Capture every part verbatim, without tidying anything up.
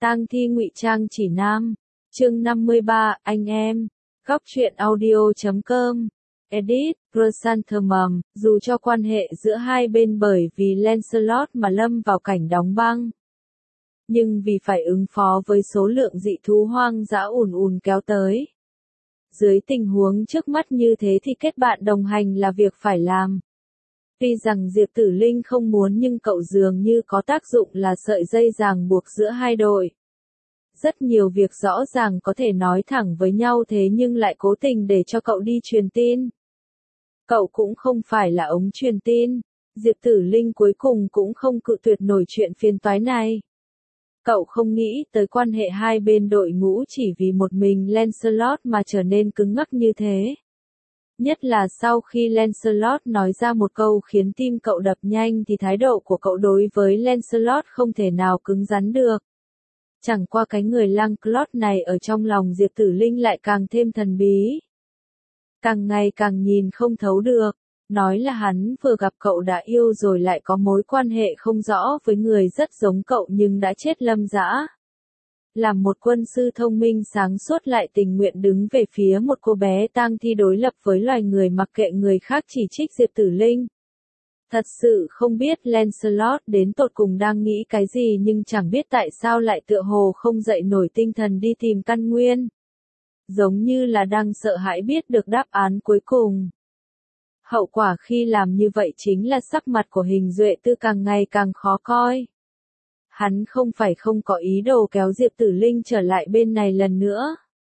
Tang thi ngụy trang chỉ nam. Chương năm mươi ba, anh em. Góc truyện audio chấm com. Edit, Chrysanthemum, dù cho quan hệ giữa hai bên bởi vì Lancelot mà lâm vào cảnh đóng băng. Nhưng vì phải ứng phó với số lượng dị thú hoang dã ùn ùn kéo tới. Dưới tình huống trước mắt như thế thì kết bạn đồng hành là việc phải làm. Tuy rằng Diệp Tử Linh không muốn nhưng cậu dường như có tác dụng là sợi dây ràng buộc giữa hai đội. Rất nhiều việc rõ ràng có thể nói thẳng với nhau thế nhưng lại cố tình để cho cậu đi truyền tin. Cậu cũng không phải là ống truyền tin. Diệp Tử Linh cuối cùng cũng không cự tuyệt nổi chuyện phiền toái này. Cậu không nghĩ tới quan hệ hai bên đội ngũ chỉ vì một mình Lancelot mà trở nên cứng ngắc như thế. Nhất là sau khi Lancelot nói ra một câu khiến tim cậu đập nhanh thì thái độ của cậu đối với Lancelot không thể nào cứng rắn được. Chẳng qua cái người Lancelot này ở trong lòng Diệp Tử Linh lại càng thêm thần bí. Càng ngày càng nhìn không thấu được. Nói là hắn vừa gặp cậu đã yêu rồi lại có mối quan hệ không rõ với người rất giống cậu nhưng đã chết lâm dã. Làm một quân sư thông minh sáng suốt lại tình nguyện đứng về phía một cô bé tang thi đối lập với loài người mặc kệ người khác chỉ trích Diệp Tử Linh. Thật sự không biết Lancelot đến tột cùng đang nghĩ cái gì nhưng chẳng biết tại sao lại tựa hồ không dậy nổi tinh thần đi tìm căn nguyên. Giống như là đang sợ hãi biết được đáp án cuối cùng. Hậu quả khi làm như vậy chính là sắc mặt của Hình Duệ Tư càng ngày càng khó coi. Hắn không phải không có ý đồ kéo Diệp Tử Linh trở lại bên này lần nữa.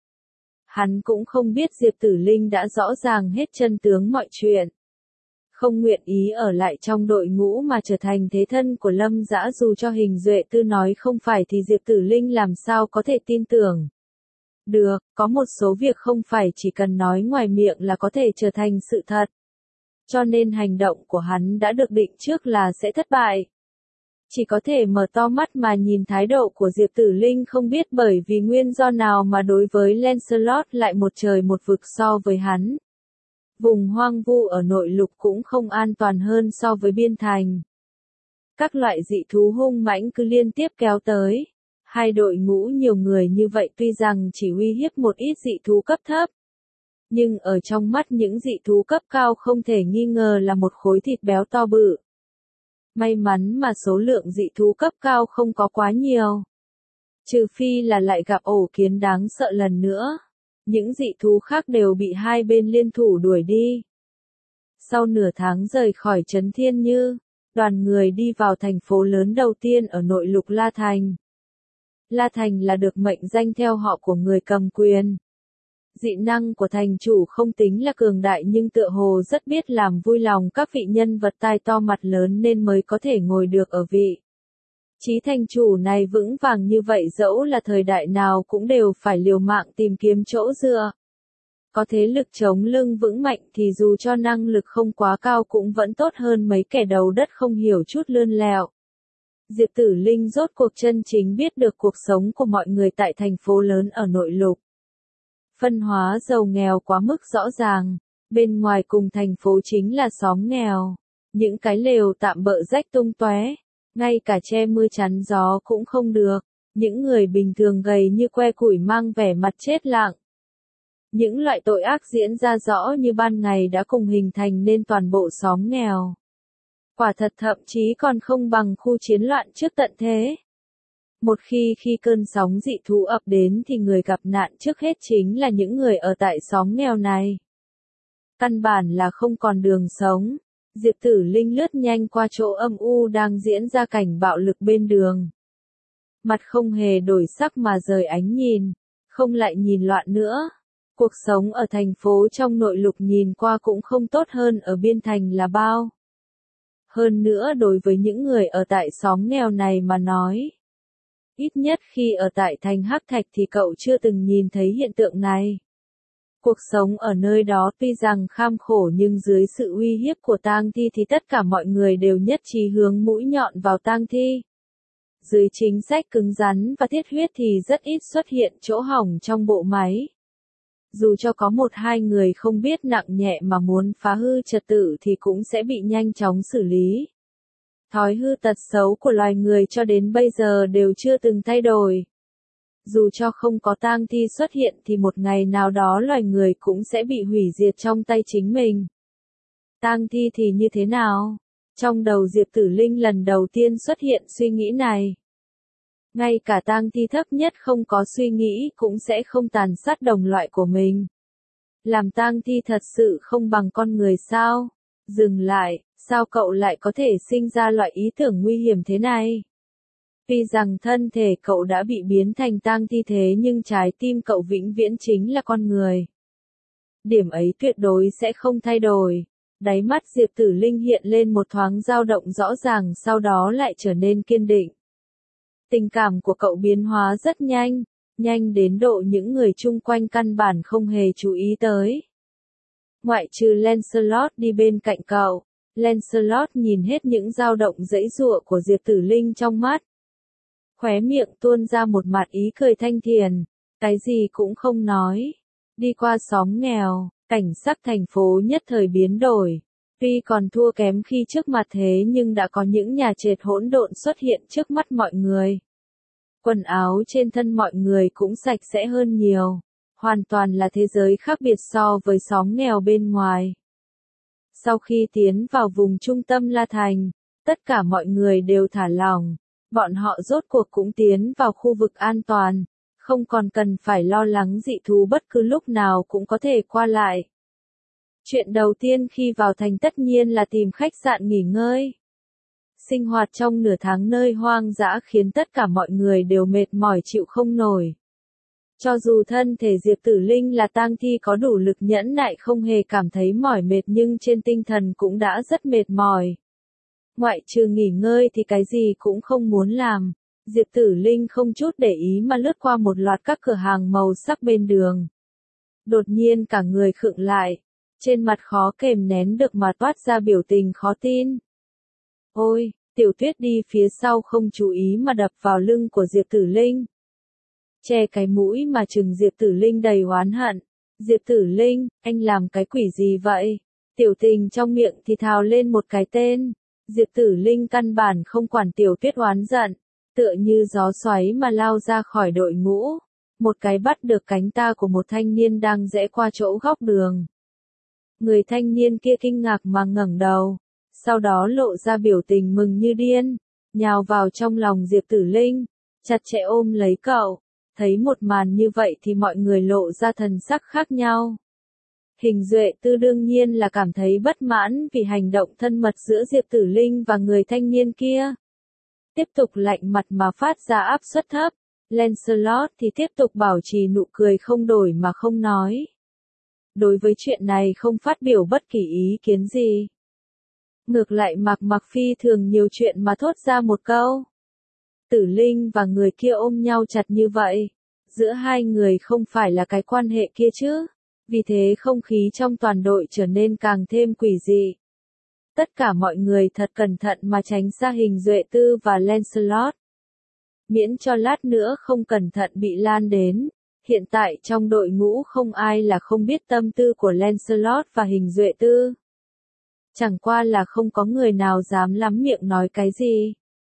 Hắn cũng không biết Diệp Tử Linh đã rõ ràng hết chân tướng mọi chuyện. Không nguyện ý ở lại trong đội ngũ mà trở thành thế thân của Lâm Dã dù cho Hình Duệ Tư nói không phải thì Diệp Tử Linh làm sao có thể tin tưởng. Được, có một số việc không phải chỉ cần nói ngoài miệng là có thể trở thành sự thật. Cho nên hành động của hắn đã được định trước là sẽ thất bại. Chỉ có thể mở to mắt mà nhìn thái độ của Diệp Tử Linh không biết bởi vì nguyên do nào mà đối với Lancelot lại một trời một vực so với hắn. Vùng hoang vu ở nội lục cũng không an toàn hơn so với biên thành. Các loại dị thú hung mãnh cứ liên tiếp kéo tới. Hai đội ngũ nhiều người như vậy tuy rằng chỉ uy hiếp một ít dị thú cấp thấp. Nhưng ở trong mắt những dị thú cấp cao không thể nghi ngờ là một khối thịt béo to bự. May mắn mà số lượng dị thú cấp cao không có quá nhiều. Trừ phi là lại gặp ổ kiến đáng sợ lần nữa. Những dị thú khác đều bị hai bên liên thủ đuổi đi. Sau nửa tháng rời khỏi Trấn Thiên Như, đoàn người đi vào thành phố lớn đầu tiên ở nội lục La Thành. La Thành là được mệnh danh theo họ của người cầm quyền. Dị năng của thành chủ không tính là cường đại nhưng tựa hồ rất biết làm vui lòng các vị nhân vật tai to mặt lớn nên mới có thể ngồi được ở vị. Chí thành chủ này vững vàng như vậy dẫu là thời đại nào cũng đều phải liều mạng tìm kiếm chỗ dựa. Có thế lực chống lưng vững mạnh thì dù cho năng lực không quá cao cũng vẫn tốt hơn mấy kẻ đầu đất không hiểu chút lươn lẹo. Diệp Tử Linh rốt cuộc chân chính biết được cuộc sống của mọi người tại thành phố lớn ở nội lục. Phân hóa giàu nghèo quá mức rõ ràng, bên ngoài cùng thành phố chính là xóm nghèo, những cái lều tạm bợ rách tung tóe, ngay cả che mưa chắn gió cũng không được, những người bình thường gầy như que củi mang vẻ mặt chết lặng. Những loại tội ác diễn ra rõ như ban ngày đã cùng hình thành nên toàn bộ xóm nghèo. Quả thật thậm chí còn không bằng khu chiến loạn trước tận thế. Một khi khi cơn sóng dị thú ập đến thì người gặp nạn trước hết chính là những người ở tại xóm nghèo này. Căn bản là không còn đường sống. Diệp Tử Linh lướt nhanh qua chỗ âm u đang diễn ra cảnh bạo lực bên đường. Mặt không hề đổi sắc mà rời ánh nhìn, không lại nhìn loạn nữa. Cuộc sống ở thành phố trong nội lục nhìn qua cũng không tốt hơn ở biên thành là bao. Hơn nữa đối với những người ở tại xóm nghèo này mà nói. Ít nhất khi ở tại thành Hắc Thạch thì cậu chưa từng nhìn thấy hiện tượng này. Cuộc sống ở nơi đó tuy rằng kham khổ nhưng dưới sự uy hiếp của tang thi thì tất cả mọi người đều nhất trí hướng mũi nhọn vào tang thi. Dưới chính sách cứng rắn và thiết huyết thì rất ít xuất hiện chỗ hỏng trong bộ máy. Dù cho có một hai người không biết nặng nhẹ mà muốn phá hư trật tự thì cũng sẽ bị nhanh chóng xử lý. Thói hư tật xấu của loài người cho đến bây giờ đều chưa từng thay đổi. dù cho không có tang thi xuất hiện thì một ngày nào đó loài người cũng sẽ bị hủy diệt trong tay chính mình. Tang thi thì như thế nào? Trong đầu Diệp Tử Linh lần đầu tiên xuất hiện suy nghĩ này. Ngay cả tang thi thấp nhất không có suy nghĩ cũng sẽ không tàn sát đồng loại của mình. Làm tang thi thật sự không bằng con người sao? Dừng lại, sao cậu lại có thể sinh ra loại ý tưởng nguy hiểm thế này? Tuy rằng thân thể cậu đã bị biến thành tang thi thế nhưng trái tim cậu vĩnh viễn chính là con người. Điểm ấy tuyệt đối sẽ không thay đổi. Đáy mắt Diệp Tử Linh hiện lên một thoáng dao động rõ ràng sau đó lại trở nên kiên định. Tình cảm của cậu biến hóa rất nhanh, nhanh đến độ những người chung quanh căn bản không hề chú ý tới. Ngoại trừ Lancelot đi bên cạnh cậu, Lancelot nhìn hết những dao động giãy giụa của Diệp Tử Linh trong mắt. Khóe miệng tuôn ra một mặt ý cười thanh thiền, cái gì cũng không nói. Đi qua xóm nghèo, cảnh sắc thành phố nhất thời biến đổi. Tuy còn thua kém khi trước mặt thế nhưng đã có những nhà trệt hỗn độn xuất hiện trước mắt mọi người. Quần áo trên thân mọi người cũng sạch sẽ hơn nhiều. Hoàn toàn là thế giới khác biệt so với xóm nghèo bên ngoài. Sau khi tiến vào vùng trung tâm La Thành, tất cả mọi người đều thả lỏng. Bọn họ rốt cuộc cũng tiến vào khu vực an toàn, không còn cần phải lo lắng dị thú bất cứ lúc nào cũng có thể qua lại. Chuyện đầu tiên khi vào thành tất nhiên là tìm khách sạn nghỉ ngơi. Sinh hoạt trong nửa tháng nơi hoang dã khiến tất cả mọi người đều mệt mỏi chịu không nổi. Cho dù thân thể Diệp Tử Linh là tang thi có đủ lực nhẫn nại không hề cảm thấy mỏi mệt nhưng trên tinh thần cũng đã rất mệt mỏi. Ngoại trừ nghỉ ngơi thì cái gì cũng không muốn làm, Diệp Tử Linh không chút để ý mà lướt qua một loạt các cửa hàng màu sắc bên đường. Đột nhiên cả người khựng lại, trên mặt khó kềm nén được mà toát ra biểu tình khó tin. Ôi, Tiểu Tuyết đi phía sau không chú ý mà đập vào lưng của Diệp Tử Linh. Che cái mũi mà trừng Diệp Tử Linh đầy oán hận. Diệp Tử Linh, anh làm cái quỷ gì vậy? Tiểu Tình trong miệng thì thào lên một cái tên. Diệp Tử Linh căn bản không quản Tiểu Tuyết oán giận, tựa như gió xoáy mà lao ra khỏi đội ngũ. Một cái bắt được cánh ta của một thanh niên đang rẽ qua chỗ góc đường. Người thanh niên kia kinh ngạc mà ngẩng đầu, sau đó lộ ra biểu tình mừng như điên, nhào vào trong lòng Diệp Tử Linh, chặt chẽ ôm lấy cậu. Thấy một màn như vậy thì mọi người lộ ra thần sắc khác nhau. Hình Duệ Tư đương nhiên là cảm thấy bất mãn vì hành động thân mật giữa Diệp Tử Linh và người thanh niên kia. Tiếp tục lạnh mặt mà phát ra áp suất thấp, Lancelot thì tiếp tục bảo trì nụ cười không đổi mà không nói. Đối với chuyện này không phát biểu bất kỳ ý kiến gì. Ngược lại Mạc Mặc phi thường nhiều chuyện mà thốt ra một câu. Tử Linh và người kia ôm nhau chặt như vậy. Giữa hai người không phải là cái quan hệ kia chứ. Vì thế không khí trong toàn đội trở nên càng thêm quỷ dị. Tất cả mọi người thật cẩn thận mà tránh xa Hình Duệ Tư và Lancelot. Miễn cho lát nữa không cẩn thận bị lan đến. Hiện tại trong đội ngũ không ai là không biết tâm tư của Lancelot và Hình Duệ Tư. Chẳng qua là không có người nào dám lắm miệng nói cái gì.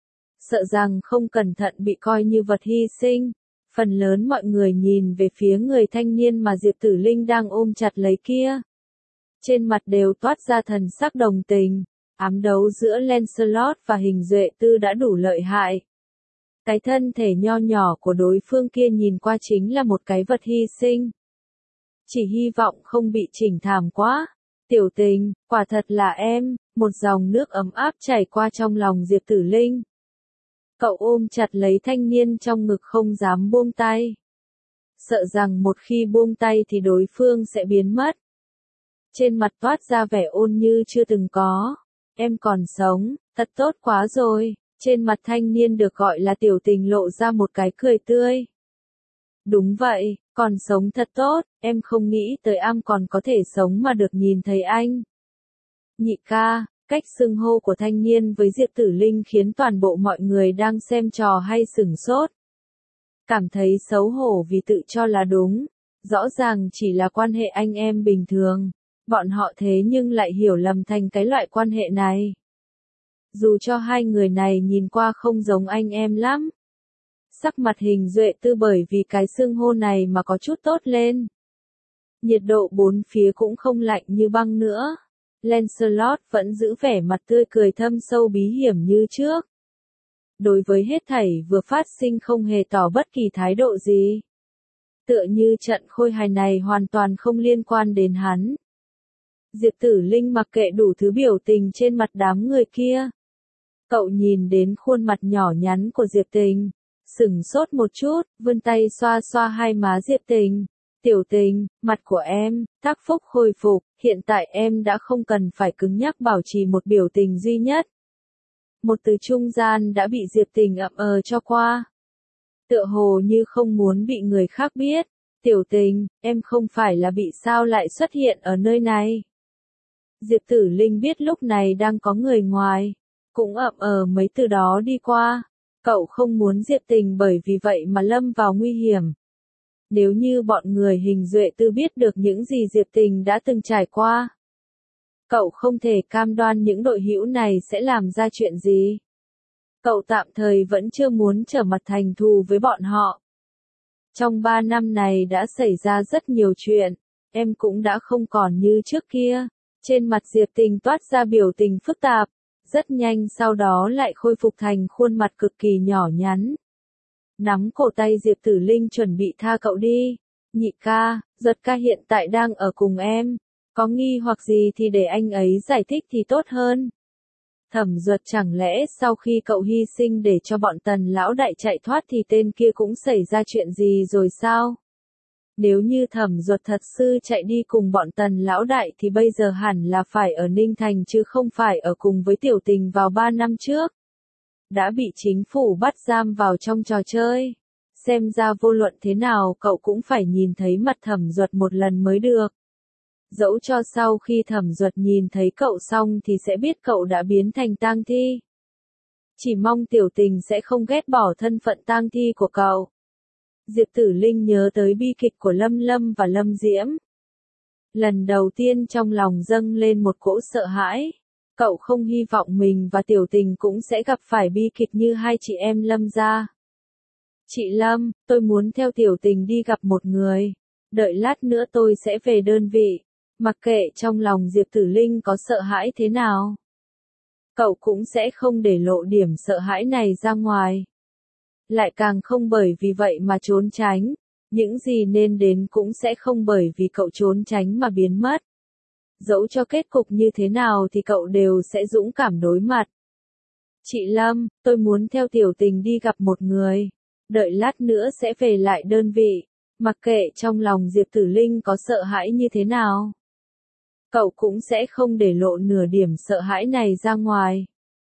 Sợ rằng không cẩn thận bị coi như vật hy sinh. Phần lớn mọi người nhìn về phía người thanh niên mà Diệp Tử Linh đang ôm chặt lấy kia. Trên mặt đều toát ra thần sắc đồng tình. Ám đấu giữa Lancelot và Hình Duệ Tư đã đủ lợi hại. Cái thân thể nho nhỏ của đối phương kia nhìn qua chính là một cái vật hy sinh. Chỉ hy vọng không bị chỉnh thảm quá. Tiểu Tình, quả thật là em, một dòng nước ấm áp chảy qua trong lòng Diệp Tử Linh. Cậu ôm chặt lấy thanh niên trong ngực không dám buông tay. Sợ rằng một khi buông tay thì đối phương sẽ biến mất. Trên mặt toát ra vẻ ôn như chưa từng có. Em còn sống, thật tốt quá rồi. Trên mặt thanh niên được gọi là Tiểu Tình lộ ra một cái cười tươi. Đúng vậy, còn sống thật tốt, em không nghĩ tới am còn có thể sống mà được nhìn thấy anh. Nhị ca, cách xưng hô của thanh niên với Diệp Tử Linh khiến toàn bộ mọi người đang xem trò hay sửng sốt. Cảm thấy xấu hổ vì tự cho là đúng, rõ ràng chỉ là quan hệ anh em bình thường, bọn họ thế nhưng lại hiểu lầm thành cái loại quan hệ này. Dù cho hai người này nhìn qua không giống anh em lắm. Sắc mặt Hình Duệ Tư bởi vì cái xưng hô này mà có chút tốt lên. Nhiệt độ bốn phía cũng không lạnh như băng nữa. Lancelot vẫn giữ vẻ mặt tươi cười thâm sâu bí hiểm như trước. Đối với hết thảy vừa phát sinh không hề tỏ bất kỳ thái độ gì. Tựa như trận khôi hài này hoàn toàn không liên quan đến hắn. Diệp Tử Linh mặc kệ đủ thứ biểu tình trên mặt đám người kia. Cậu nhìn đến khuôn mặt nhỏ nhắn của Diệp Tình, sửng sốt một chút, vươn tay xoa xoa hai má Diệp Tình. Tiểu Tình, mặt của em, tác phúc khôi phục, hiện tại em đã không cần phải cứng nhắc bảo trì một biểu tình duy nhất. Một từ trung gian đã bị Diệp Tình ậm ờ cho qua. Tựa hồ như không muốn bị người khác biết. Tiểu Tình, em không phải là bị sao lại xuất hiện ở nơi này. Diệp Tử Linh biết lúc này đang có người ngoài, cũng ậm ờ mấy từ đó đi qua. Cậu không muốn Diệp Tình bởi vì vậy mà lâm vào nguy hiểm. Nếu như bọn người Hình Duệ Tư biết được những gì Diệp Tình đã từng trải qua, cậu không thể cam đoan những đội hữu này sẽ làm ra chuyện gì. Cậu tạm thời vẫn chưa muốn trở mặt thành thù với bọn họ. Trong ba năm này đã xảy ra rất nhiều chuyện, em cũng đã không còn như trước kia. Trên mặt Diệp Tình toát ra biểu tình phức tạp, rất nhanh sau đó lại khôi phục thành khuôn mặt cực kỳ nhỏ nhắn. Nắm cổ tay Diệp Tử Linh chuẩn bị tha cậu đi. Nhị ca, Duật ca hiện tại đang ở cùng em. Có nghi hoặc gì thì để anh ấy giải thích thì tốt hơn. Thẩm Duật chẳng lẽ sau khi cậu hy sinh để cho bọn Tần lão đại chạy thoát thì tên kia cũng xảy ra chuyện gì rồi sao? Nếu như Thẩm Duật thật sự chạy đi cùng bọn Tần lão đại thì bây giờ hẳn là phải ở Ninh Thành chứ không phải ở cùng với Tiểu Tình vào ba năm trước. Đã bị chính phủ bắt giam vào trong trò chơi. Xem ra vô luận thế nào cậu cũng phải nhìn thấy mặt Thẩm Duật một lần mới được. Dẫu cho sau khi Thẩm Duật nhìn thấy cậu xong thì sẽ biết cậu đã biến thành tang thi. Chỉ mong Tiểu Tình sẽ không ghét bỏ thân phận tang thi của cậu. Diệp Tử Linh nhớ tới bi kịch của Lâm Lâm và Lâm Diễm. Lần đầu tiên trong lòng dâng lên một cỗ sợ hãi. Cậu không hy vọng mình và Tiểu Tình cũng sẽ gặp phải bi kịch như hai chị em Lâm gia. Chị Lâm, tôi muốn theo Tiểu Tình đi gặp một người. Đợi lát nữa tôi sẽ về đơn vị. Mặc kệ trong lòng Diệp Tử Linh có sợ hãi thế nào, cậu cũng sẽ không để lộ điểm sợ hãi này ra ngoài. Lại càng không bởi vì vậy mà trốn tránh. Những gì nên đến cũng sẽ không bởi vì cậu trốn tránh mà biến mất. Dẫu cho kết cục như thế nào thì cậu đều sẽ dũng cảm đối mặt. Chị Lâm, tôi muốn theo Tiểu Tình đi gặp một người. Đợi lát nữa sẽ về lại đơn vị. Mặc kệ trong lòng Diệp Tử Linh có sợ hãi như thế nào, cậu cũng sẽ không để lộ nửa điểm sợ hãi này ra ngoài.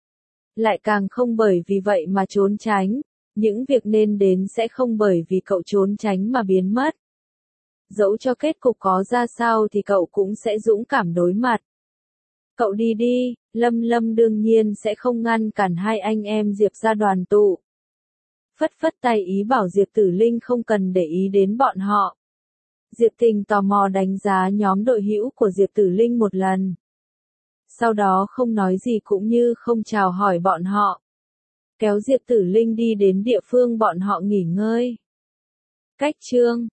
Lại càng không bởi vì vậy mà trốn tránh. Những việc nên đến sẽ không bởi vì cậu trốn tránh mà biến mất. Dẫu cho kết cục có ra sao thì cậu cũng sẽ dũng cảm đối mặt. Cậu đi đi, Lâm Lâm đương nhiên sẽ không ngăn cản hai anh em Diệp ra đoàn tụ. Phất phất tay ý bảo Diệp Tử Linh không cần để ý đến bọn họ. Diệp Tình tò mò đánh giá nhóm đội hữu của Diệp Tử Linh một lần. Sau đó không nói gì cũng như không chào hỏi bọn họ. Kéo Diệp Tử Linh đi đến địa phương bọn họ nghỉ ngơi. Cách chương